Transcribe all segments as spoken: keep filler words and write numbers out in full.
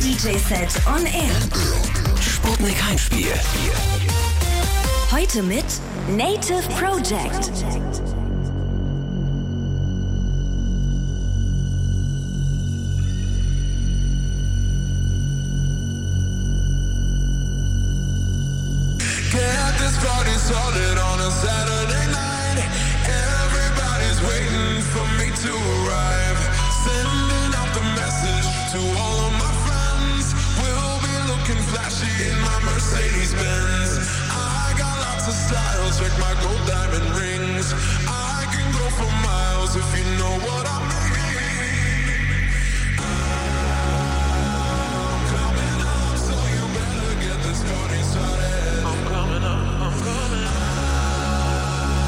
D J-Set on Air. Sputnik Heimspiel. Heute mit Native Project. Get this party started on a Saturday night. Everybody's waiting for me to arrive. Sending out the message to all of my friends. We'll be looking flashy in my Mercedes-Benz. I got lots of style, check my gold diamond rings. I can go for miles if you know what I mean. I'm coming up, so you better get this party started. I'm coming up, I'm coming up.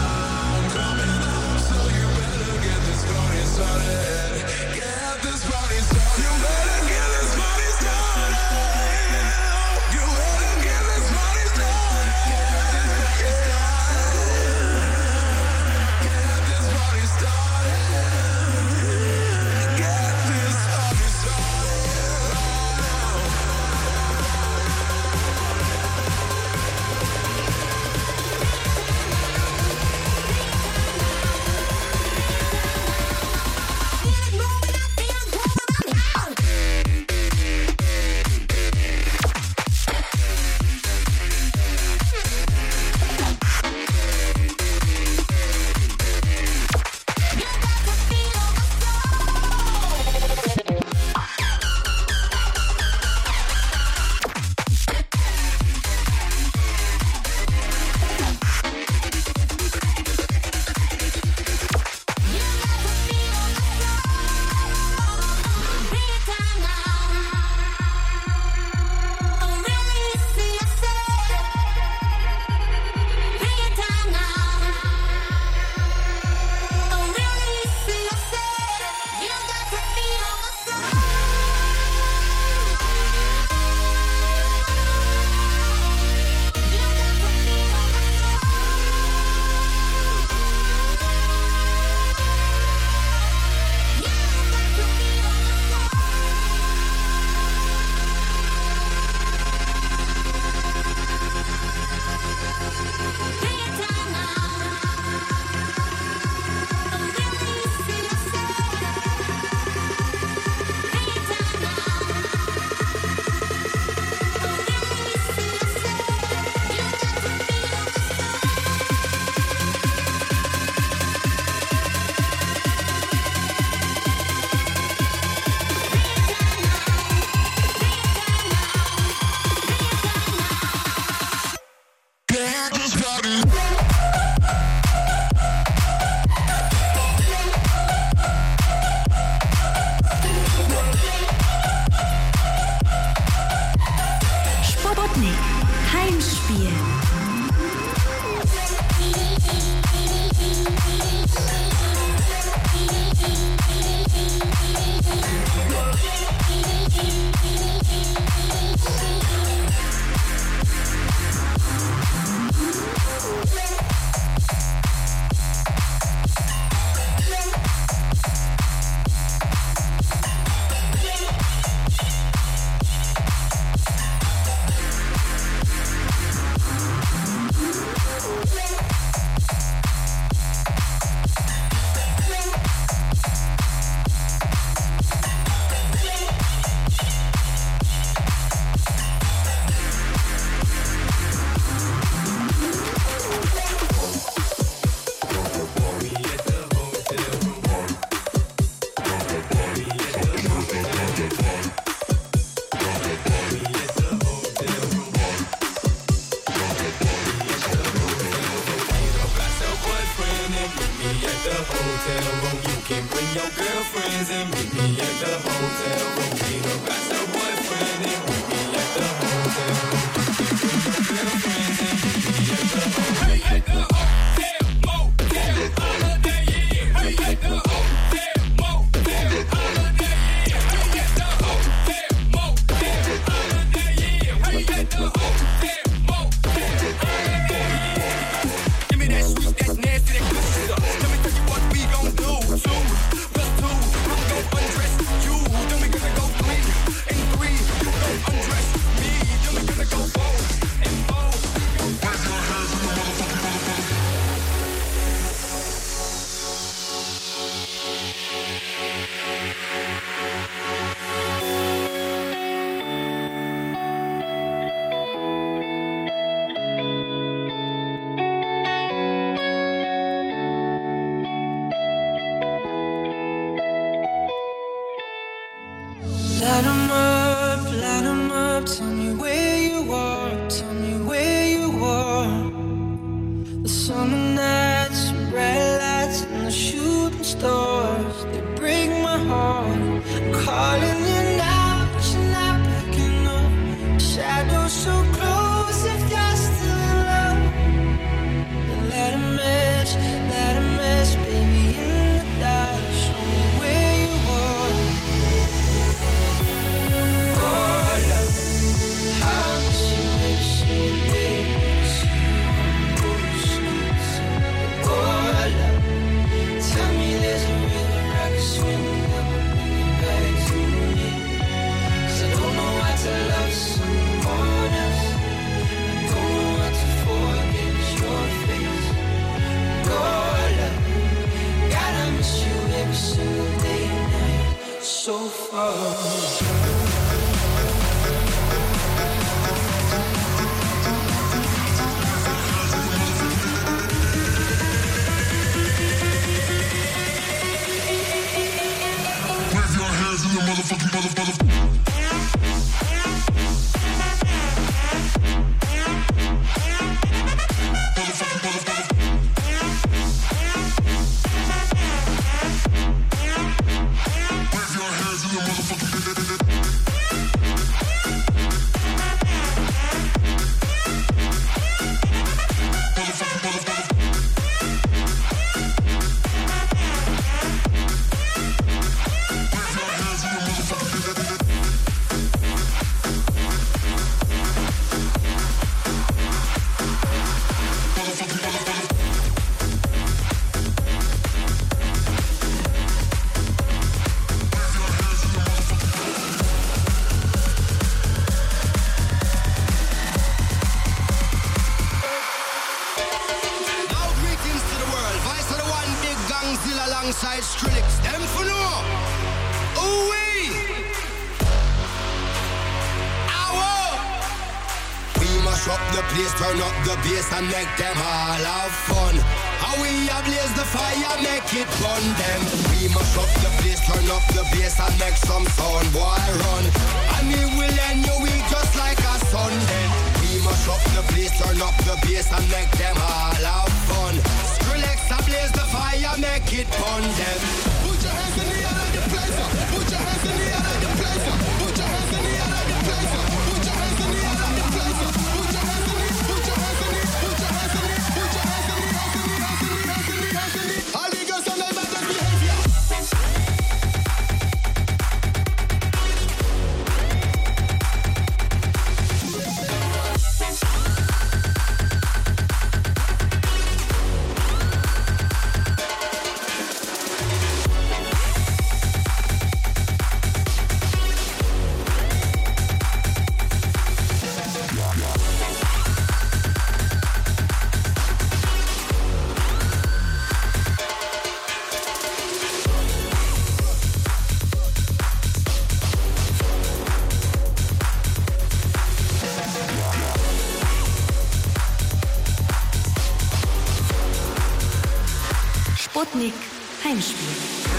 Light 'em up, light 'em up. Tell me where you are, tell me where you are. The summer nights, bright lights, and the shooting stars, they break my heart. I'm calling you now, but you're not picking up. Shadows so close, if you're still in love. Then let 'em match, let 'em match, baby, in the dark. Show me where you are. So far. Motherfucking mother, mother. Alongside Skrillex, them for no. Ooh wee. Ow. We mash up the place, turn up the bass and make them all have fun. How we ablaze the fire, make it burn them. We mash up the place, turn up the bass and make some sound, boy run. And we will end your week just like a Sunday. We mash up the place, turn up the bass and make them all have fun. Skrillex ablaze the fire, make it burn them. Put your hands in the air like the place. Put your hands in the air like the place. Put your hands in the air like the place. Put your hands in the air like the place. Put your hands in the, put your hands in the, put your hands in the, put your hands in the, hands in the, hands in the, hands in the, hands in the. All the girls on their best behavior. Sputnik Heimspiel.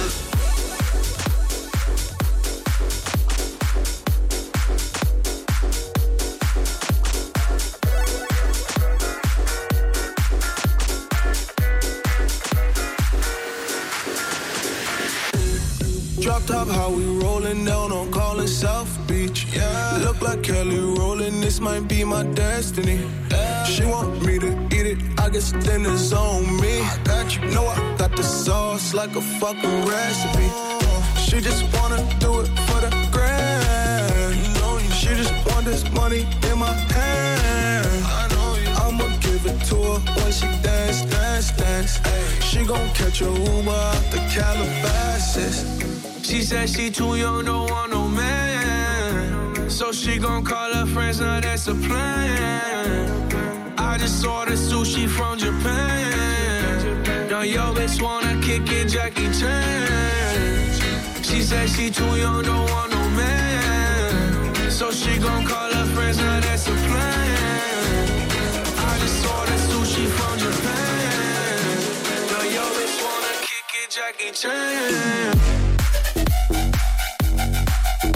Drop top, how we rolling down on calling South Beach. Yeah, look like Kelly rolling. This might be my destiny. Yeah. She want me to eat it. I guess then it's on me. I got you. Know I got the sauce like a fucking recipe. She just wanna do it for the grand. You know you. She just want this money in my hand. I know you. I'ma give it to her when she dance, dance, dance. Ay. She gon' catch a Uber out the Calabasas. She said she too young, don't want no man. So she gon' call her friends, now that's a plan. I just ordered sushi from Japan. Now yo bitch wanna kick it, Jackie Chan. She said she too young, don't want no man. So she gon' call her friends, now that's a plan. I just ordered sushi from Japan. Now yo bitch wanna kick it, Jackie Chan.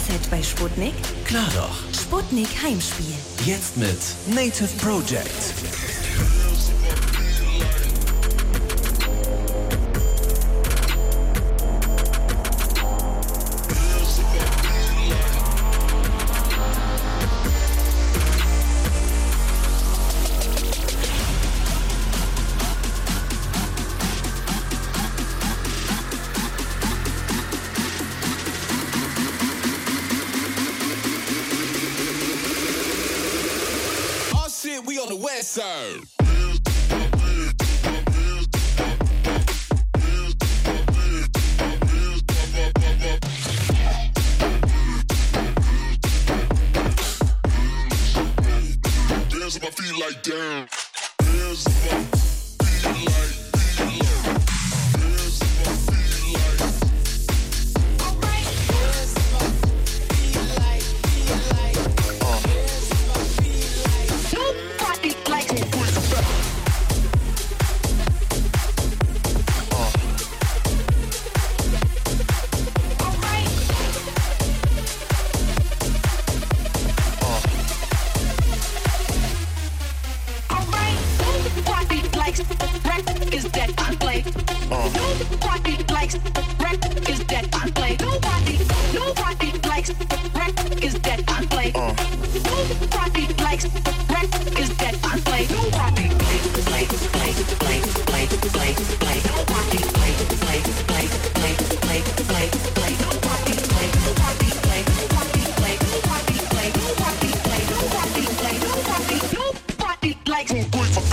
Mindset bei Sputnik? Klar doch. Sputnik Heimspiel. Jetzt mit Native Project. We on the west side. Dance if I feel like down. Dance if I feel like, feel like. Dance if I feel like. Alright. Dance if I feel like, feel like. Dance if I feel like. Nobody likes it. Is that I play? Uh. Nobody likes rap. Is that I play? Nobody, nobody likes rap. Is that I play? Uh. Nobody likes rap. Is that I play? Nobody play, play, play, play, play, play, play. Nobody play, play, play, play, play, play, play. Nobody play, nobody play, nobody play, nobody play, nobody play, nobody play, nobody, nobody likes it.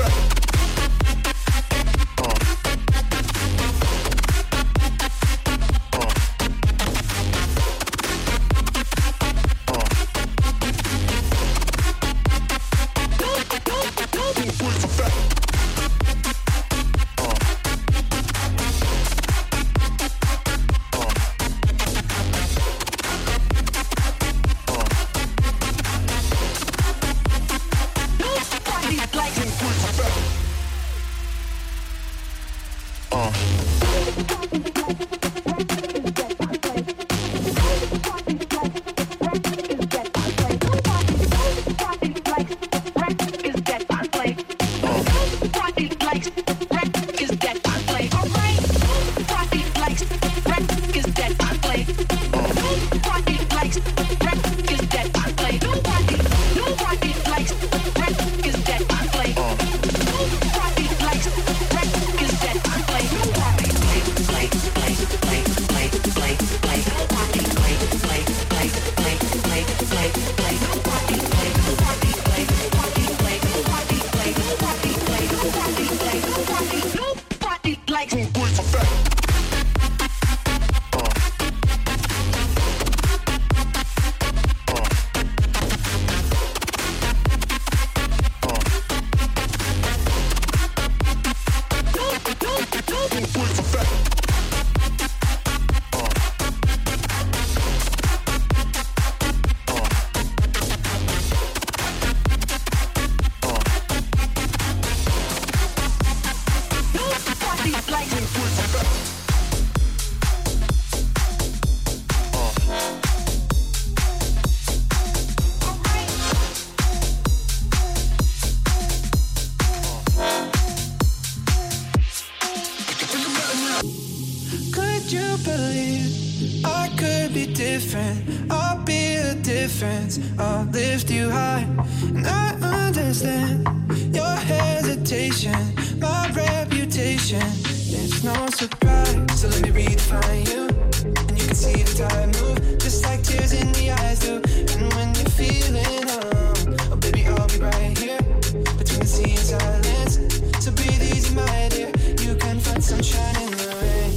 I'll lift you high, and I understand your hesitation, my reputation. It's no surprise, so let me redefine you, and you can see the tide move, just like tears in the eyes do. And when you're feeling alone, oh baby, I'll be right here, between the sea and silence. So breathe easy, my dear, you can find sunshine in the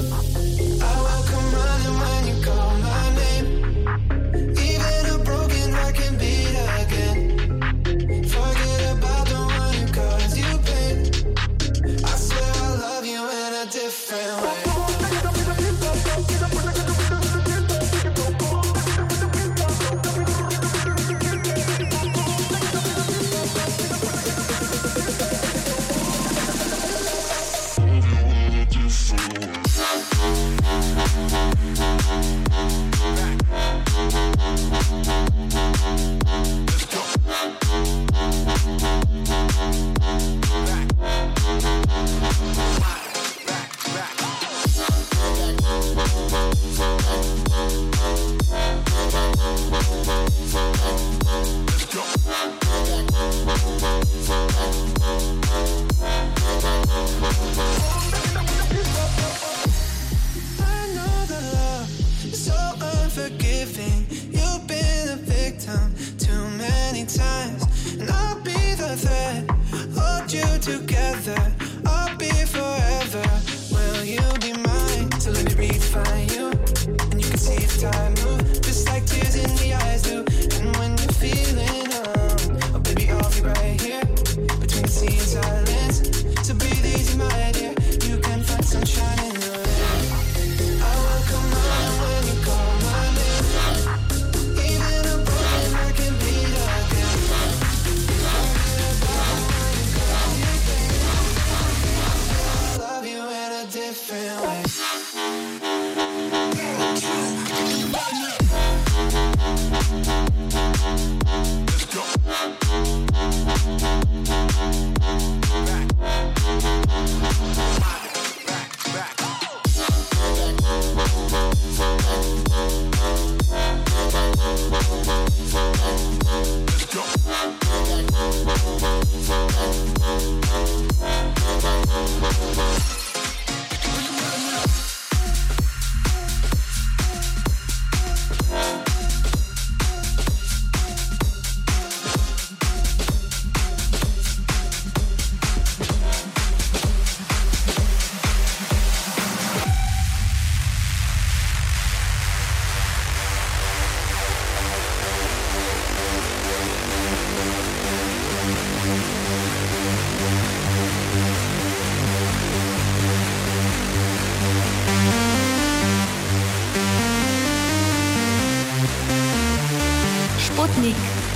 rain. I will come running when you call my name. Different way.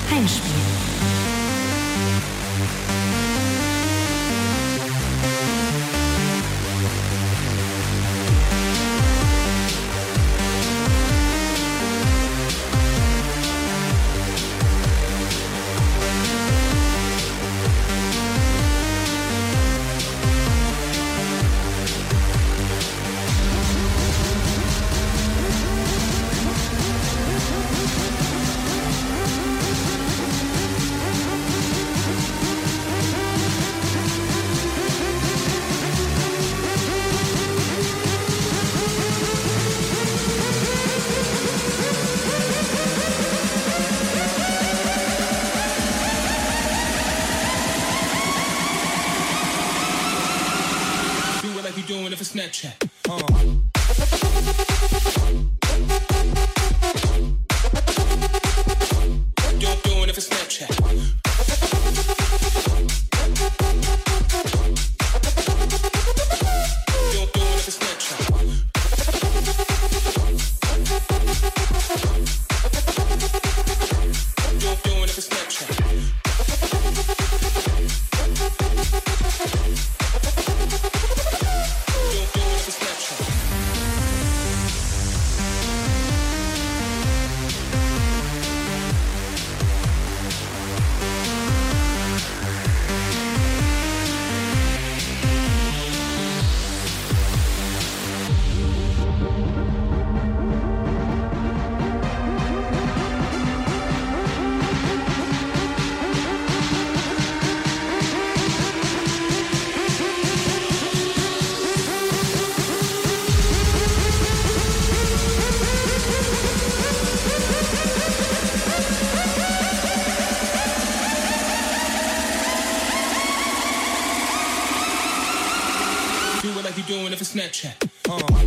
Heimspiel. Snapchat. Uh. You're doing it for Snapchat. You're doing it for Snapchat. You're doing it for Snapchat. Doing it for Snapchat. Uh.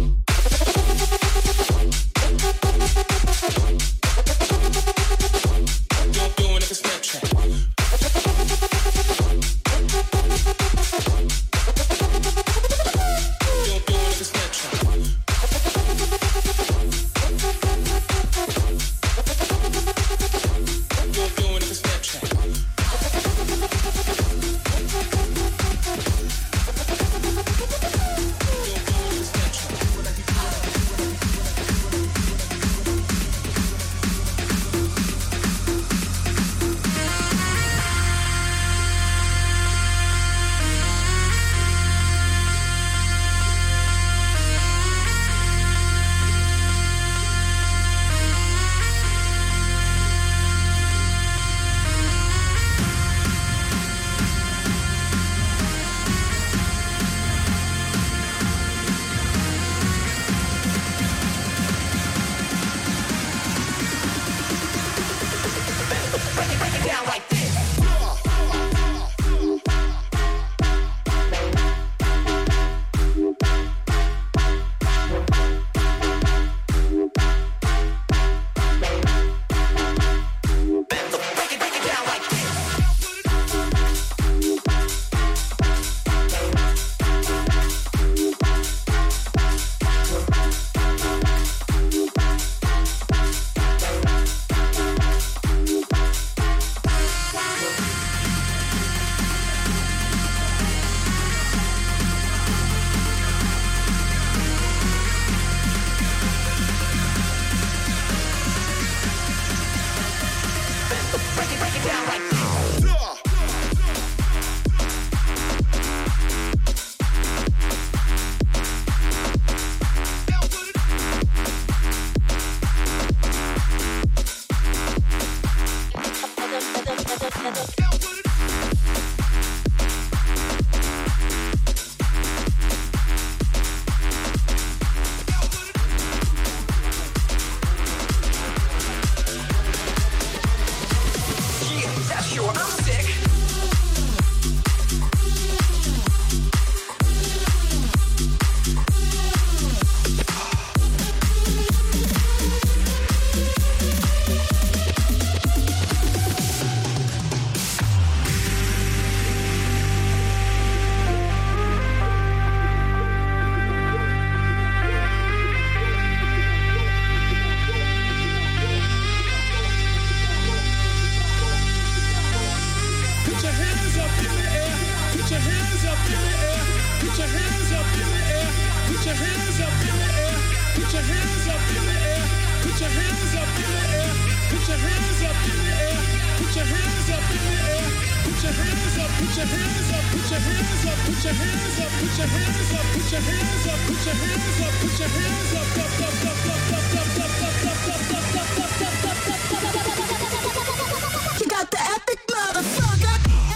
You're doing it for Snapchat. You're doing it for Snapchat. You're doing it for Snapchat. your hands up in the air. Put your hands up in the air. Put your hands up in the air. Put your hands up in the air. Put your hands up in the air. Put your hands up in the air. Put your hands up. Put your hands up. Put your hands up. Put your hands up. Put your hands up. Put your hands up. Put your hands up. Put your hands up. Up up up up up up up up up up up. You got the epic motherfucker.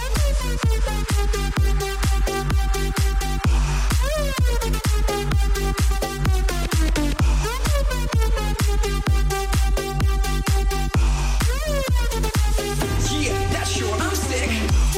Yeah, that's sure I'm sick.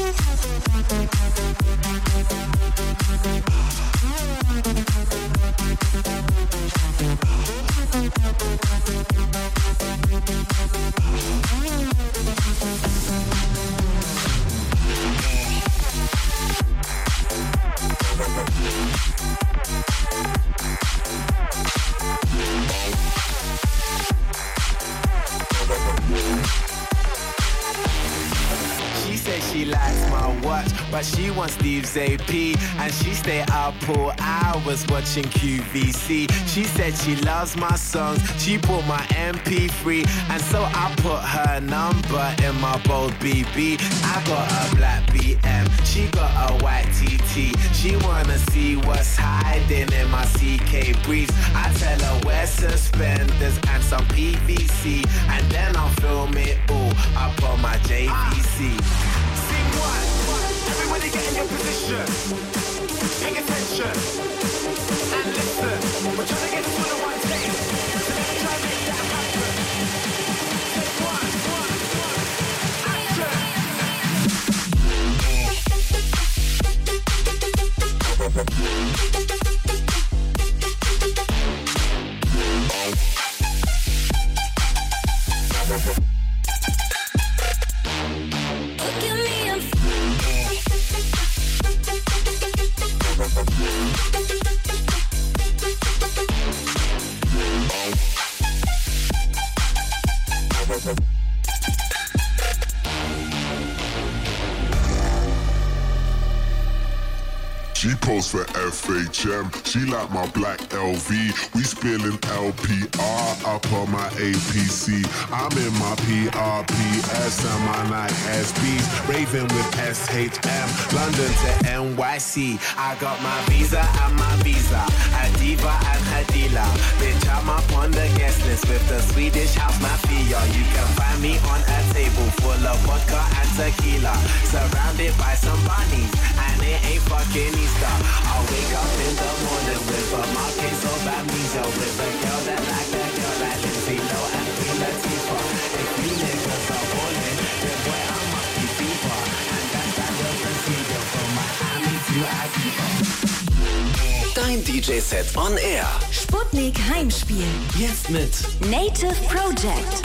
She likes my watch, but she wants Steve's A P, and she stay up all hours watching Q V C. She said she loves my songs, she bought my M P three, and so I put her number in my bold B B. I got a black B M, she got a white T T. She wanna see what's hiding in my C K briefs. I tell her wear suspenders and some P V C, and then I'll film it all up on my J V C. Everybody get in your position. Pay attention. And listen. We're trying to get this one on one take. So let's try and make that happen. Take one, one, one. Action. She posts for F H M, she like my black L V. We spilling L P R up on my A P C. I'm in my P R P S and my night S Bs, raving with S H M, London to N Y C. I got my visa and my visa, a diva and her dealer. Bitch, I'm up on the guest list with the Swedish house mafia. You can find me on a table full of vodka and tequila, surrounded by some bunnies, and it ain't fucking Easter. I'll wake up in the morning with a marquise of amnesia, with a girl that like that girl like Lindsay Low and Queen Latifah. If you niggas are ballin', then boy I must be deeper, and that's that real procedure from Miami to Ibiza. Dein D J-Set on Air. Sputnik Heimspiel. Jetzt mit Native Project.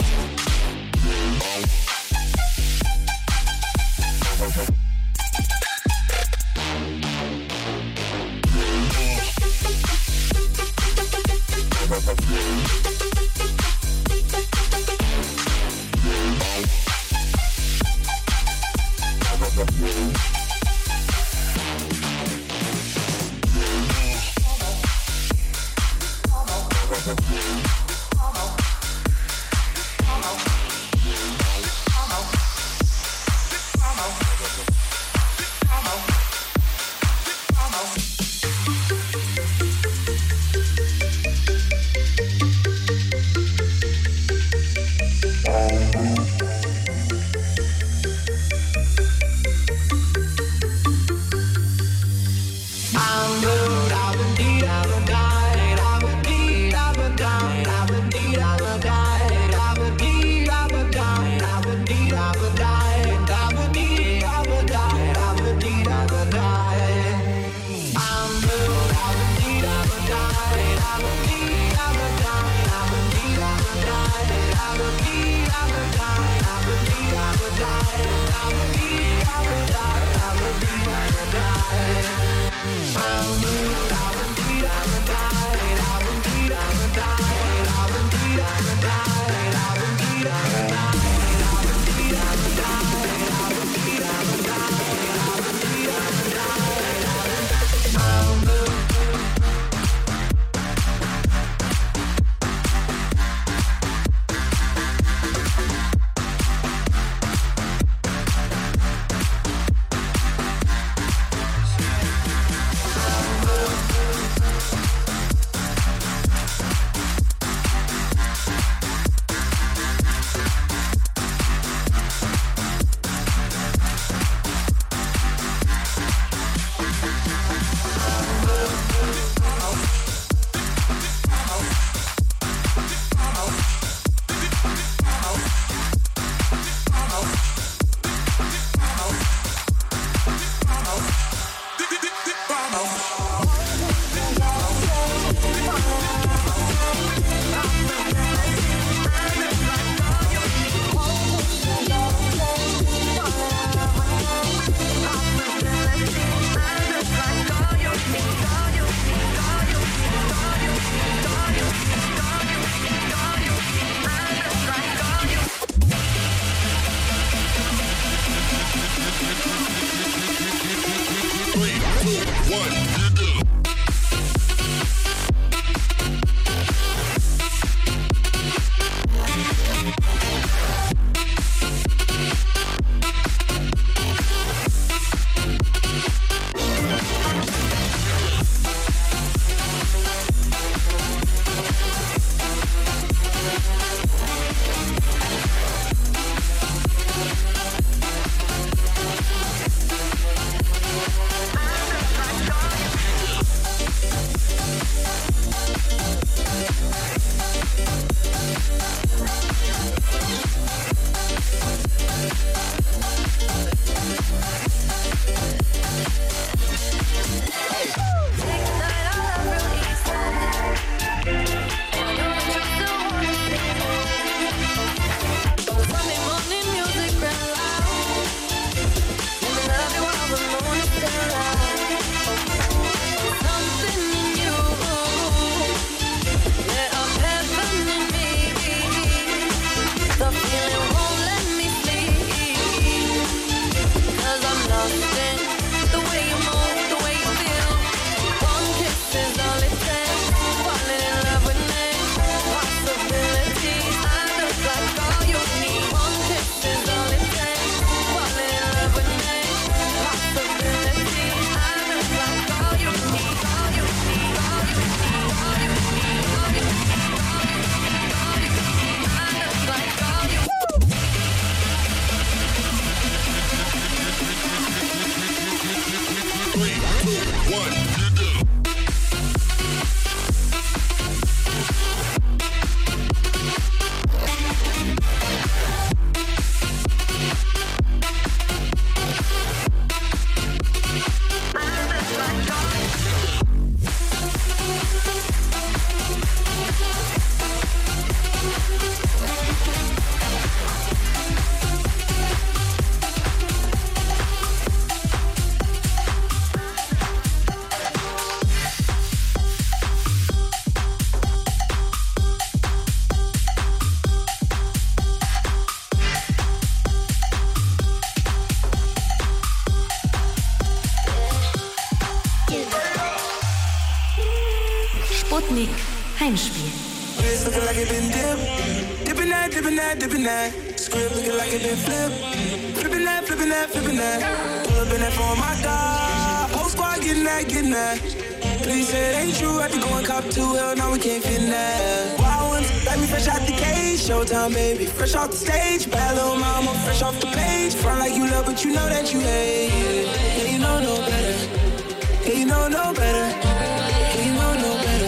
Sputnik Heimspiel. Wrist looking like it been dipped. Dipping that, dipping that, dipping that. Script looking like it been flipped. Flipping that, flipping that, flipping that. Pull up in that for my dog. Whole squad getting that, getting that. Please say it ain't true. I have to go and cop two. Hell no, we can't fit in that. Wild ones, like me fresh out the cage. Showtime, baby. Fresh off the stage. Bad little mama, fresh off the page. Front like you love, but you know that you hate it. Yeah, you know no better. Yeah, you know no better. Yeah, you know no better.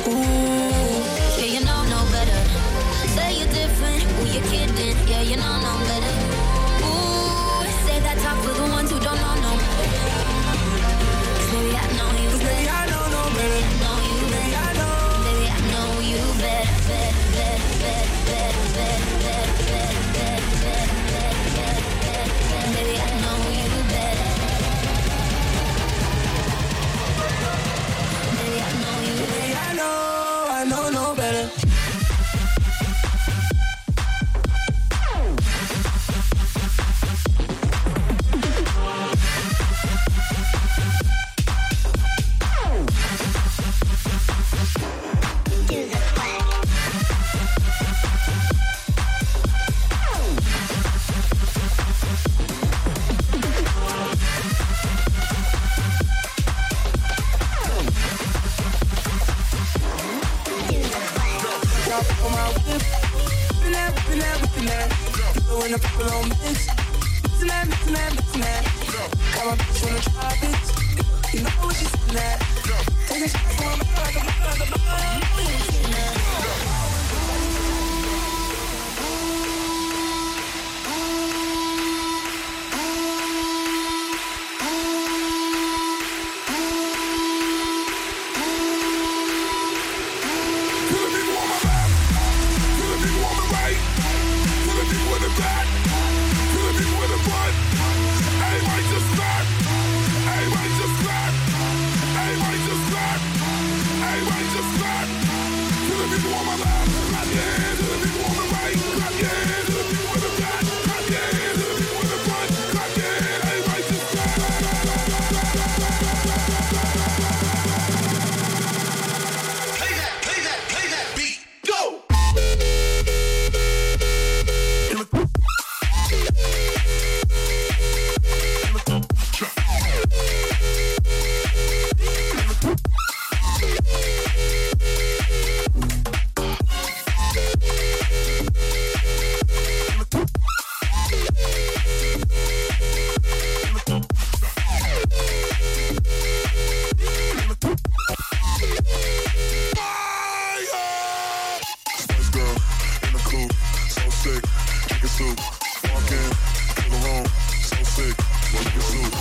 Yeah, you know no better. Say you're different, who you kidding? Yeah, you know no better. Ooh, say that talk for the ones who don't know no better. 'Cause baby, I know you better. Baby, I know no better. I know you Baby, better. I know. Baby, I know you better. Better, better, better, better, better, better, better, better, better, better, better. Baby, I know you better. Baby, I know you better. Baby, I know, I know no better. Hey, right, just start. To the people on my lap.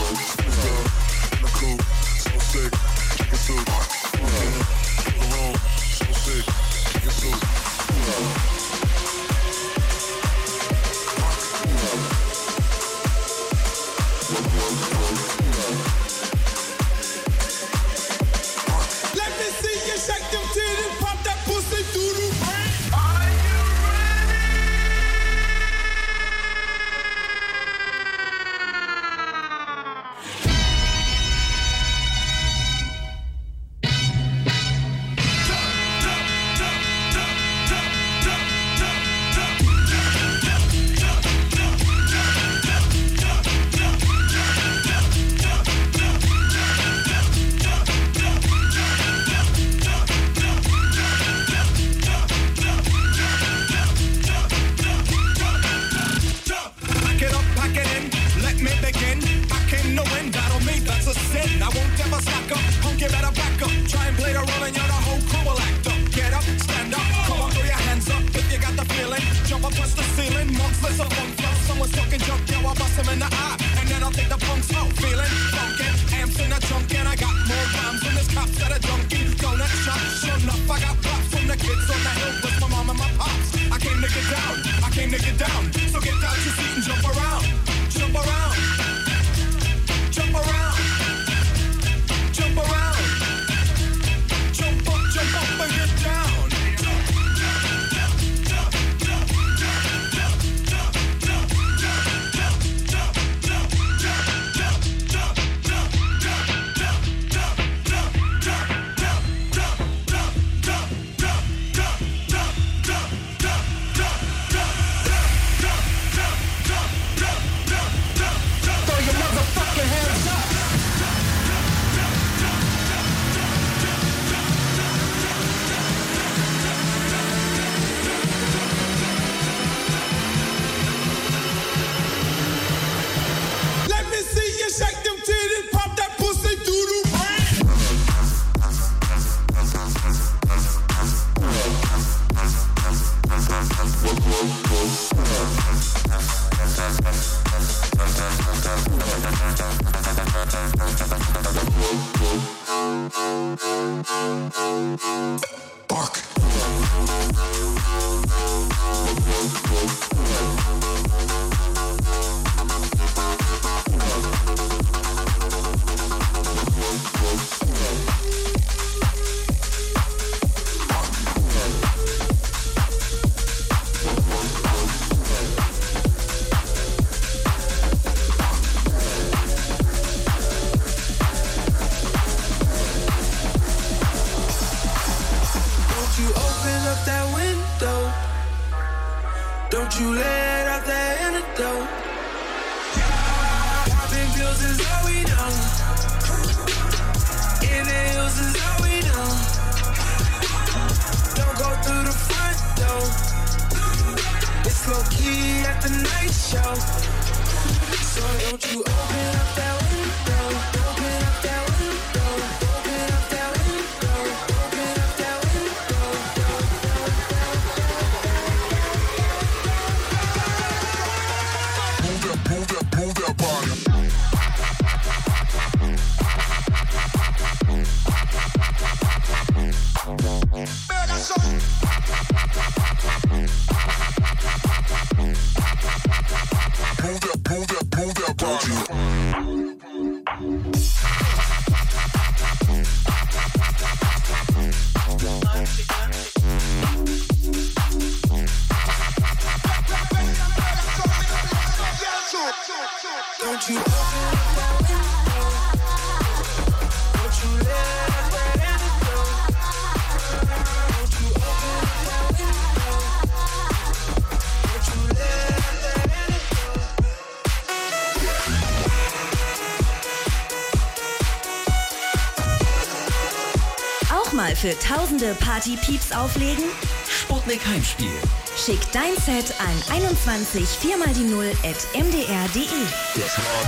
Für tausende Party-Pieps auflegen? Sputnik Heimspiel. Schick dein Set an einundzwanzig vier mal die null at m d r punkt d e. Das Wort.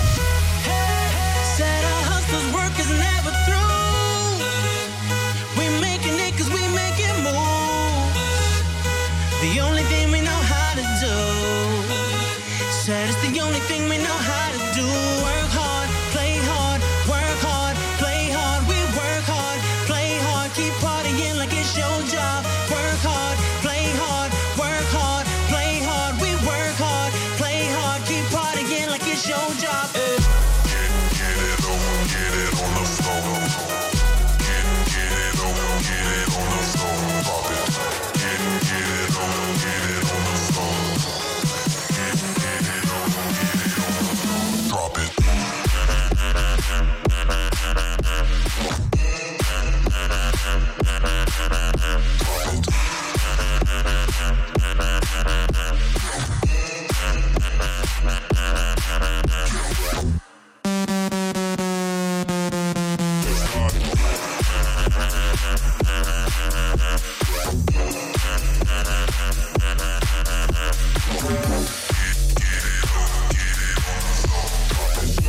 Said our hustler's work is never through. We making it cause we make it move. The only thing we know how to do. Said it's the only thing we know how to do. Work hard, play drop it. Get, get it on, get it on the floor. Get, get it on, get it on the floor. Drop it. Get, get it on, get it on the floor. Get, get it on, get it on the floor. Drop it. Get, get it on, get it on the floor. Drop it.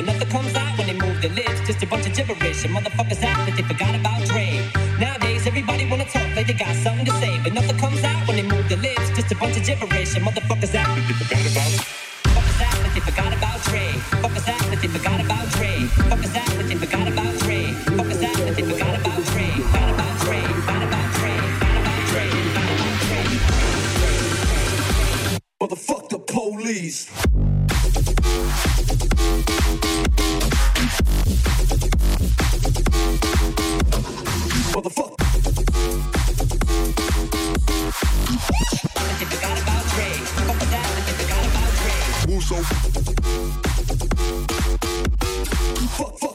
and nothing comes out when they move their lips. Just a bunch of gibberish, and motherfuckers act like they forgot about Dre. Nowadays, everybody wanna talk like they got something to say, but nothing comes out when they move their lips. Just a bunch of gibberish, and motherfuckers act like they forgot about. Fuckers act like they forgot about Dre. Fuckers act like they forgot about Dre. Fuckers act like they forgot about Dre. Fuckers act like they forgot about Dre. Forgot about Dre. Forgot about Dre. Forgot about Dre. Forgot about Dre. Motherfuck the police. Motherfuck. They forgot about Dre. Fuckers act like they forgot about Dre. Move so. Fuck, fuck.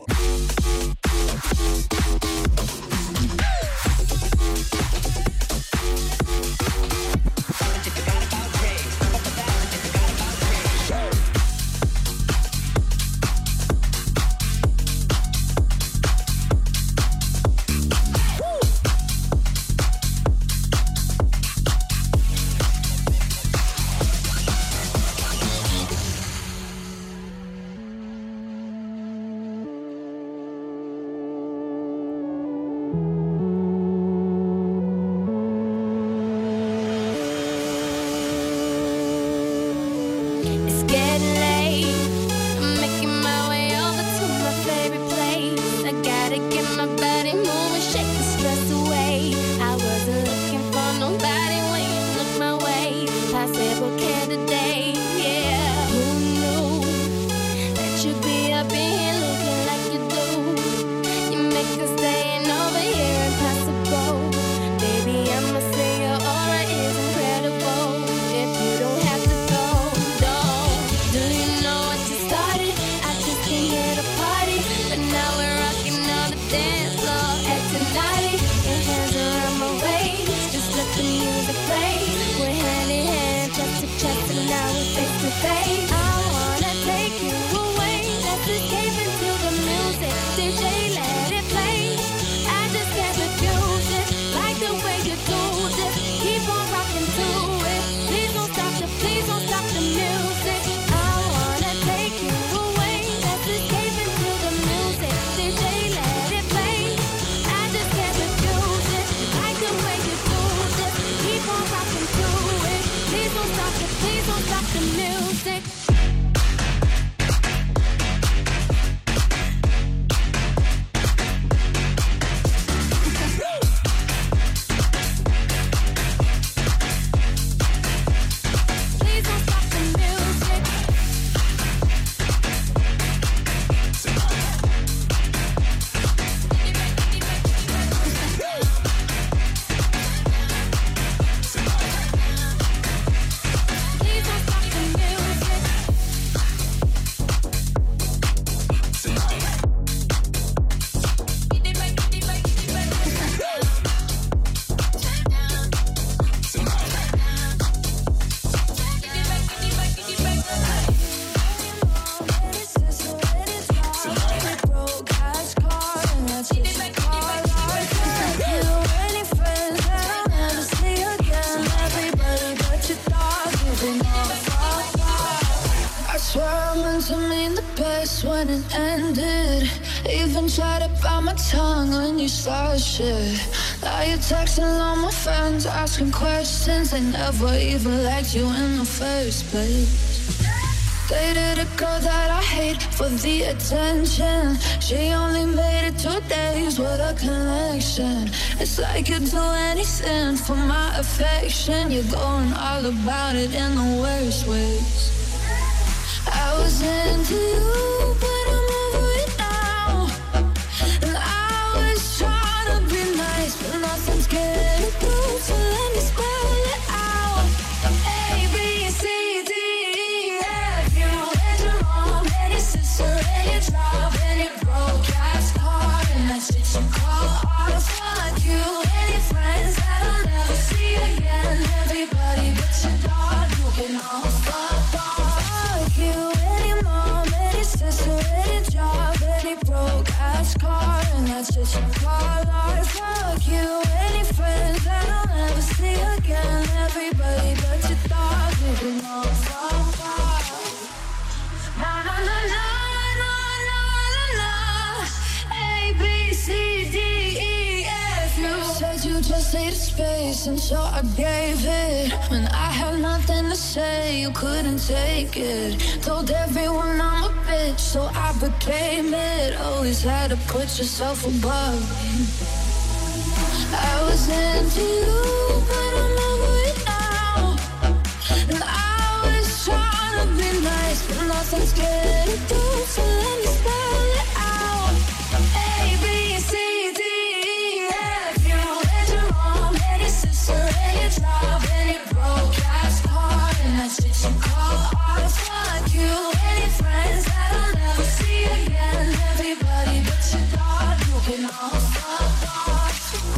When it ended, even tried to bite my tongue when you started shit. Now you're texting all my friends, asking questions. They never even liked you in the first place. Dated a girl that I hate for the attention. She only made it two days with a connection. It's like you'd do anything for my affection. You're going all about it in the worst ways. I was into you, but I'm over it now. And I was trying to be nice, but nothing's getting through. So let me spell it out. A, B, C, D, E, F. You and your mom and your sister and your job and your broke ass car and that shit you call art. Fuck you and your friends that I'll never see again. Everybody but your dog, you can all fuck off. You and your mom and your sister and your job and your broke ass car and that's just your call art. Fuck you and your friends that I'll never see again. Everybody but your dog, you can all fuck off. Na na na na na needed space, and so I gave it. When I had nothing to say, you couldn't take it. Told everyone I'm a bitch, so I became it. Always had to put yourself above me. I was into you, but I'm over it now. And I was trying to be nice, but nothing's getting through, so let me spell it out. A, B, C, D, E, F, you and your mom, and your sister, and your job, and your broke ass car, and that shit you call art. Fuck you and your friends that I'll never see again. Everybody but your dog, you can all fuck off.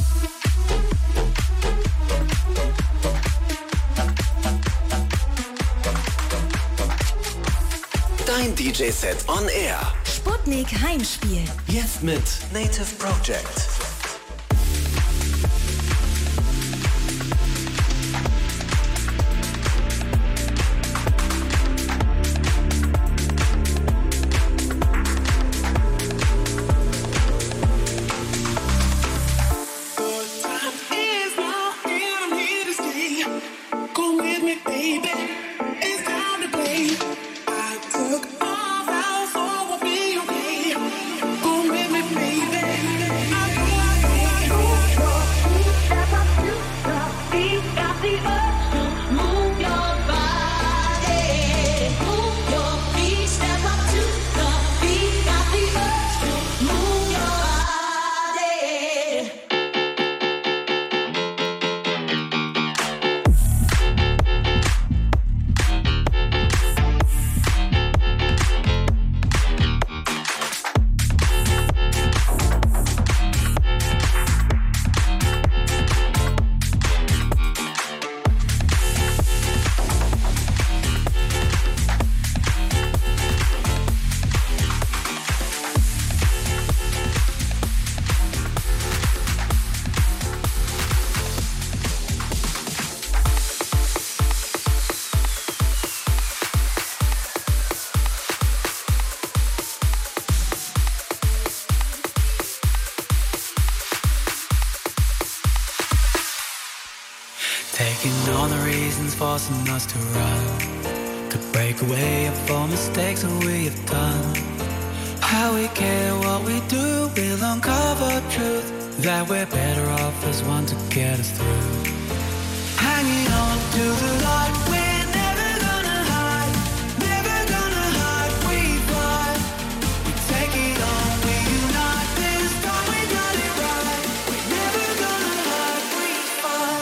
Dein D J-Set on Air. Sputnik Heimspiel. Jetzt mit Native Project. Taking all the reasons forcing us to run, could break away of all mistakes that we have done. How we care what we do, we'll uncover truth, that we're better off as one to get us through. Hanging on to the light, we're never gonna hide, never gonna hide, we fly. We take it on, we unite, this time we got it right. We're never gonna hide, we fly.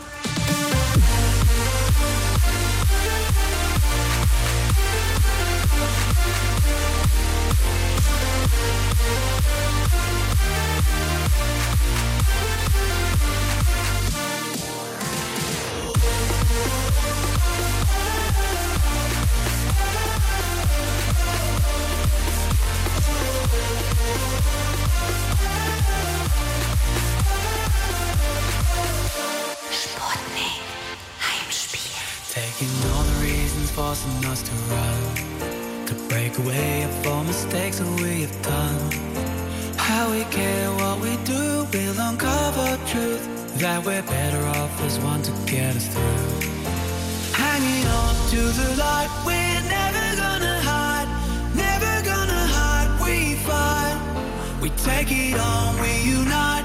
Taking all the reasons forcing us to run, to break away of all mistakes that we have done. How we care what we do, we'll uncover truth, that we're better off as one to get us through. Hanging on to the light, we're never gonna hide, never gonna hide, we fight. We take it on, we unite.